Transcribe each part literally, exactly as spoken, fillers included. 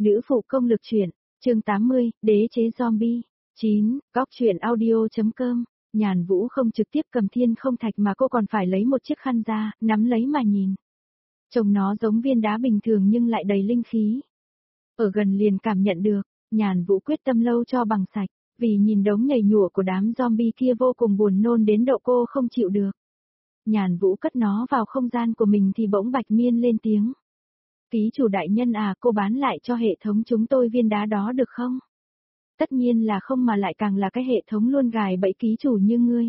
Nữ phụ công lực truyện, chương tám mươi, đế chế zombie. chín, góc truyện audio.com. Nhàn Vũ không trực tiếp cầm thiên không thạch mà cô còn phải lấy một chiếc khăn ra, nắm lấy mà nhìn. Trông nó giống viên đá bình thường nhưng lại đầy linh khí. Ở gần liền cảm nhận được, Nhàn Vũ quyết tâm lâu cho bằng sạch, vì nhìn đống nhầy nhụa của đám zombie kia vô cùng buồn nôn đến độ cô không chịu được. Nhàn Vũ cất nó vào không gian của mình thì bỗng Bạch Miên lên tiếng. Ký chủ đại nhân à, cô bán lại cho hệ thống chúng tôi viên đá đó được không? Tất nhiên là không, mà lại càng là cái hệ thống luôn gài bẫy ký chủ như ngươi.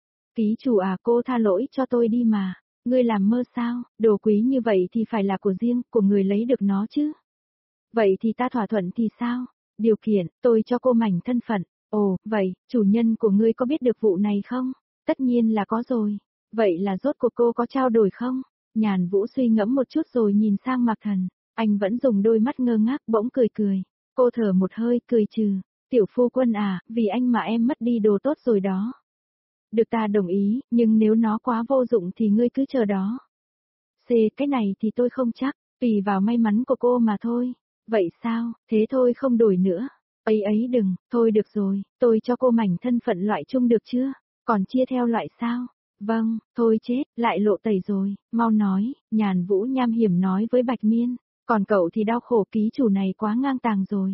Ký chủ à, cô tha lỗi cho tôi đi mà, ngươi làm mơ sao, đồ quý như vậy thì phải là của riêng, của người lấy được nó chứ. Vậy thì ta thỏa thuận thì sao? Điều kiện, tôi cho cô mảnh thân phận. Ồ, vậy, chủ nhân của ngươi có biết được vụ này không? Tất nhiên là có rồi. Vậy là rốt cuộc cô có trao đổi không? Nhàn Vũ suy ngẫm một chút rồi nhìn sang Mạc Thần, anh vẫn dùng đôi mắt ngơ ngác bỗng cười cười. Cô thở một hơi cười trừ, tiểu phu quân à, vì anh mà em mất đi đồ tốt rồi đó. Được, ta đồng ý, nhưng nếu nó quá vô dụng thì ngươi cứ chờ đó. C, cái này thì tôi không chắc, tùy vào may mắn của cô mà thôi. Vậy sao, thế thôi không đổi nữa. Ấy ấy đừng, thôi được rồi, tôi cho cô mảnh thân phận loại chung được chưa? Còn chia theo loại sao? Vâng, thôi chết, lại lộ tẩy rồi, mau nói, Nhàn Vũ nham hiểm nói với Bạch Miên, còn cậu thì đau khổ, ký chủ này quá ngang tàng rồi.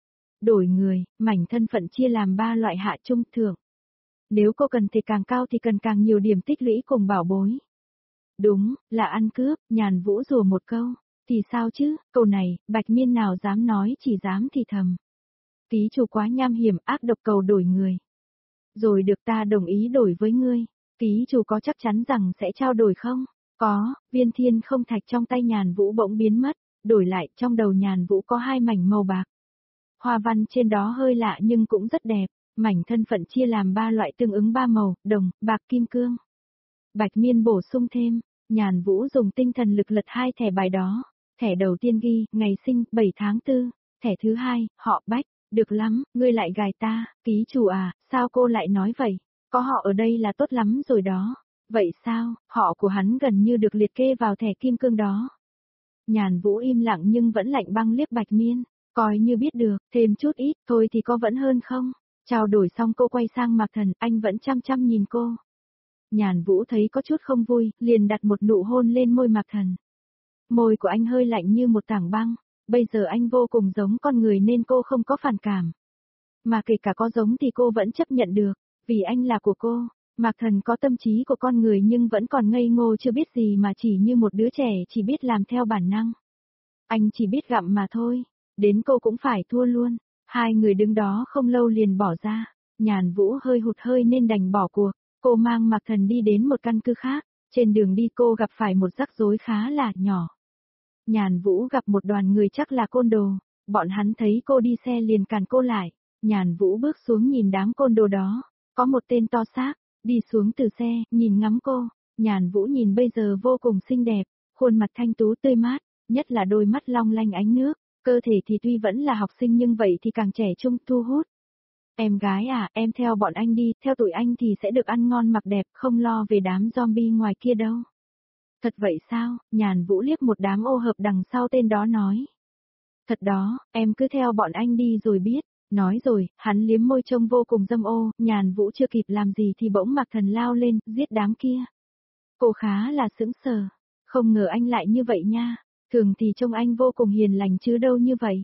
Đổi người, mảnh thân phận chia làm ba loại hạ trung thượng. Nếu cô cần thì càng cao thì cần càng nhiều điểm tích lũy cùng bảo bối. Đúng, là ăn cướp, Nhàn Vũ rủa một câu, thì sao chứ, câu này, Bạch Miên nào dám nói, chỉ dám thì thầm. Ký chủ quá nham hiểm, ác độc, cầu đổi người. Rồi được, ta đồng ý đổi với ngươi. Ký chủ có chắc chắn rằng sẽ trao đổi không? Có, viên thiên không thạch trong tay Nhàn Vũ bỗng biến mất, đổi lại trong đầu Nhàn Vũ có hai mảnh màu bạc. Hoa văn trên đó hơi lạ nhưng cũng rất đẹp, mảnh thân phận chia làm ba loại tương ứng ba màu, đồng, bạc, kim cương. Bạch Miên bổ sung thêm, Nhàn Vũ dùng tinh thần lực lật hai thẻ bài đó, thẻ đầu tiên ghi, ngày sinh, bảy tháng tư, thẻ thứ hai, họ Bách, được lắm, ngươi lại gài ta, ký chủ à, sao cô lại nói vậy? Có họ ở đây là tốt lắm rồi đó. Vậy sao, họ của hắn gần như được liệt kê vào thẻ kim cương đó. Nhàn Vũ im lặng nhưng vẫn lạnh băng liếc Bạch Miên, coi như biết được, thêm chút ít, thôi thì có vẫn hơn không? Trao đổi xong cô quay sang Mạc Thần, anh vẫn chăm chăm nhìn cô. Nhàn Vũ thấy có chút không vui, liền đặt một nụ hôn lên môi Mạc Thần. Môi của anh hơi lạnh như một tảng băng, bây giờ anh vô cùng giống con người nên cô không có phản cảm. Mà kể cả có giống thì cô vẫn chấp nhận được. Vì anh là của cô, Mạc Thần có tâm trí của con người nhưng vẫn còn ngây ngô chưa biết gì mà chỉ như một đứa trẻ chỉ biết làm theo bản năng. Anh chỉ biết gặm mà thôi, đến cô cũng phải thua luôn. Hai người đứng đó không lâu liền bỏ ra, Nhàn Vũ hơi hụt hơi nên đành bỏ cuộc, cô mang Mạc Thần đi đến một căn cứ khác, trên đường đi cô gặp phải một rắc rối khá là nhỏ. Nhàn Vũ gặp một đoàn người chắc là côn đồ, bọn hắn thấy cô đi xe liền cản cô lại, Nhàn Vũ bước xuống nhìn đám côn đồ đó. Có một tên to xác, đi xuống từ xe, nhìn ngắm cô, Nhàn Vũ nhìn bây giờ vô cùng xinh đẹp, khuôn mặt thanh tú tươi mát, nhất là đôi mắt long lanh ánh nước, cơ thể thì tuy vẫn là học sinh nhưng vậy thì càng trẻ trung thu hút. Em gái à, em theo bọn anh đi, theo tụi anh thì sẽ được ăn ngon mặc đẹp, không lo về đám zombie ngoài kia đâu. Thật vậy sao, Nhàn Vũ liếc một đám ô hợp đằng sau tên đó nói. Thật đó, em cứ theo bọn anh đi rồi biết. Nói rồi, hắn liếm môi trông vô cùng dâm ô, Nhàn Vũ chưa kịp làm gì thì bỗng Mạc Thần lao lên, giết đám kia. Cô khá là sững sờ, không ngờ anh lại như vậy nha, thường thì trông anh vô cùng hiền lành chứ đâu như vậy.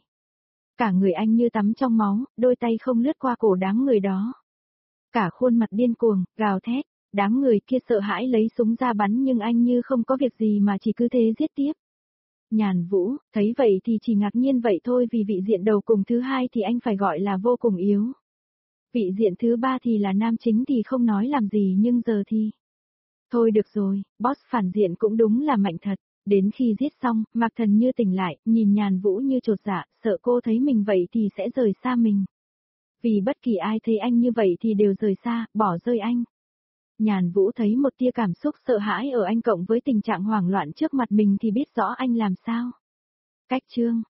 Cả người anh như tắm trong máu, đôi tay không lướt qua cổ đám người đó. Cả khuôn mặt điên cuồng, gào thét, đám người kia sợ hãi lấy súng ra bắn nhưng anh như không có việc gì mà chỉ cứ thế giết tiếp. Nhàn Vũ, thấy vậy thì chỉ ngạc nhiên vậy thôi vì vị diện đầu cùng thứ hai thì anh phải gọi là vô cùng yếu. Vị diện thứ ba thì là nam chính thì không nói làm gì nhưng giờ thì... Thôi được rồi, boss phản diện cũng đúng là mạnh thật. Đến khi giết xong, Mạc Thần như tỉnh lại, nhìn Nhàn Vũ như chột dạ, sợ cô thấy mình vậy thì sẽ rời xa mình. Vì bất kỳ ai thấy anh như vậy thì đều rời xa, bỏ rơi anh. Nhàn Vũ thấy một tia cảm xúc sợ hãi ở anh cộng với tình trạng hoảng loạn trước mặt mình thì biết rõ anh làm sao. Cách chương